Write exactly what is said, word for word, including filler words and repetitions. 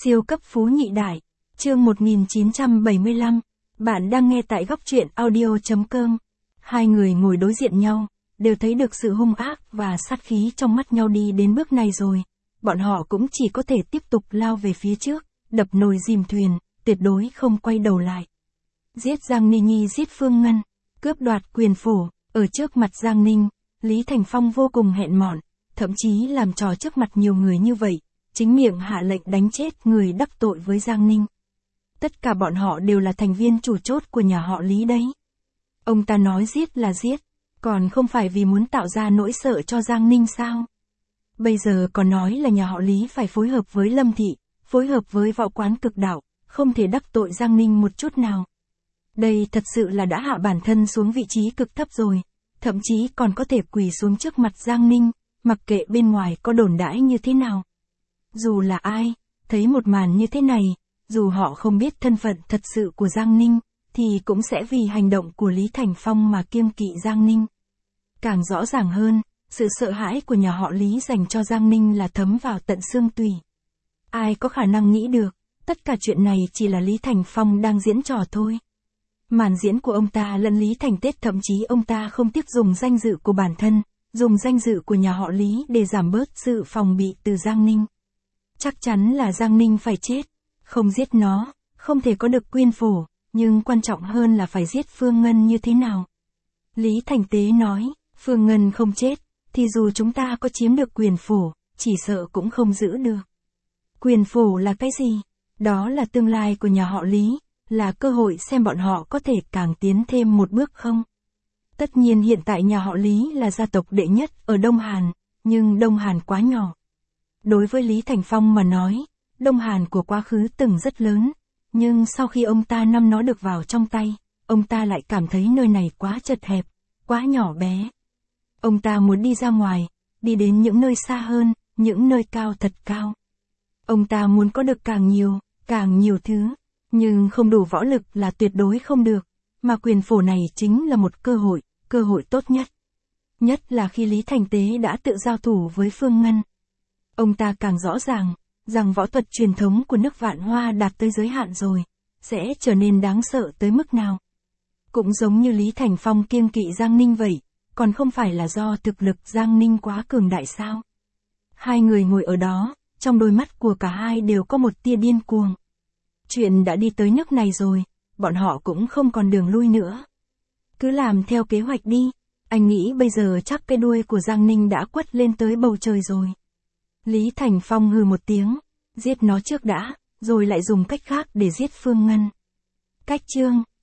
Siêu cấp phú nhị đại, chương một nghìn chín trăm bảy mươi lăm, bạn đang nghe tại góc truyện audio.com. Hai người ngồi đối diện nhau, đều thấy được sự hung ác và sát khí trong mắt nhau đi đến bước này rồi. Bọn họ cũng chỉ có thể tiếp tục lao về phía trước, đập nồi dìm thuyền, tuyệt đối không quay đầu lại. Giết Giang Ni Nhi, giết Phương Ngân, cướp đoạt quyền phổ, ở trước mặt Giang Ninh, Lý Thành Phong vô cùng hẹn mọn, thậm chí làm trò trước mặt nhiều người như vậy, chính miệng hạ lệnh đánh chết người đắc tội với Giang Ninh. Tất cả bọn họ đều là thành viên chủ chốt của nhà họ Lý đấy. Ông ta nói giết là giết, còn không phải vì muốn tạo ra nỗi sợ cho Giang Ninh sao? Bây giờ còn nói là nhà họ Lý phải phối hợp với Lâm Thị, phối hợp với Võ Quán Cực Đạo, không thể đắc tội Giang Ninh một chút nào. Đây thật sự là đã hạ bản thân xuống vị trí cực thấp rồi, thậm chí còn có thể quỳ xuống trước mặt Giang Ninh, mặc kệ bên ngoài có đồn đãi như thế nào. Dù là ai, thấy một màn như thế này, dù họ không biết thân phận thật sự của Giang Ninh, thì cũng sẽ vì hành động của Lý Thành Phong mà kiêng kỵ Giang Ninh. Càng rõ ràng hơn, sự sợ hãi của nhà họ Lý dành cho Giang Ninh là thấm vào tận xương tủy. Ai có khả năng nghĩ được, tất cả chuyện này chỉ là Lý Thành Phong đang diễn trò thôi. Màn diễn của ông ta lẫn Lý Thành Tết, thậm chí ông ta không tiếc dùng danh dự của bản thân, dùng danh dự của nhà họ Lý để giảm bớt sự phòng bị từ Giang Ninh. Chắc chắn là Giang Ninh phải chết, không giết nó, không thể có được quyền phổ, nhưng quan trọng hơn là phải giết Phương Ngân như thế nào. Lý Thành Tế nói, Phương Ngân không chết, thì dù chúng ta có chiếm được quyền phổ, chỉ sợ cũng không giữ được. Quyền phổ là cái gì? Đó là tương lai của nhà họ Lý, là cơ hội xem bọn họ có thể càng tiến thêm một bước không. Tất nhiên hiện tại nhà họ Lý là gia tộc đệ nhất ở Đông Hàn, nhưng Đông Hàn quá nhỏ. Đối với Lý Thành Phong mà nói, Đông Hàn của quá khứ từng rất lớn, nhưng sau khi ông ta nắm nó được vào trong tay, ông ta lại cảm thấy nơi này quá chật hẹp, quá nhỏ bé. Ông ta muốn đi ra ngoài, đi đến những nơi xa hơn, những nơi cao thật cao. Ông ta muốn có được càng nhiều, càng nhiều thứ, nhưng không đủ võ lực là tuyệt đối không được, mà quyền phổ này chính là một cơ hội, cơ hội tốt nhất. Nhất là khi Lý Thành Tế đã tự giao thủ với Phương Ngân. Ông ta càng rõ ràng, rằng võ thuật truyền thống của nước Vạn Hoa đạt tới giới hạn rồi, sẽ trở nên đáng sợ tới mức nào. Cũng giống như Lý Thành Phong kiêng kỵ Giang Ninh vậy, còn không phải là do thực lực Giang Ninh quá cường đại sao? Hai người ngồi ở đó, trong đôi mắt của cả hai đều có một tia điên cuồng. Chuyện đã đi tới nước này rồi, bọn họ cũng không còn đường lui nữa. Cứ làm theo kế hoạch đi, anh nghĩ bây giờ chắc cái đuôi của Giang Ninh đã quất lên tới bầu trời rồi. Lý Thành Phong hừ một tiếng, giết nó trước đã, rồi lại dùng cách khác để giết Phương Ngân. Cách chương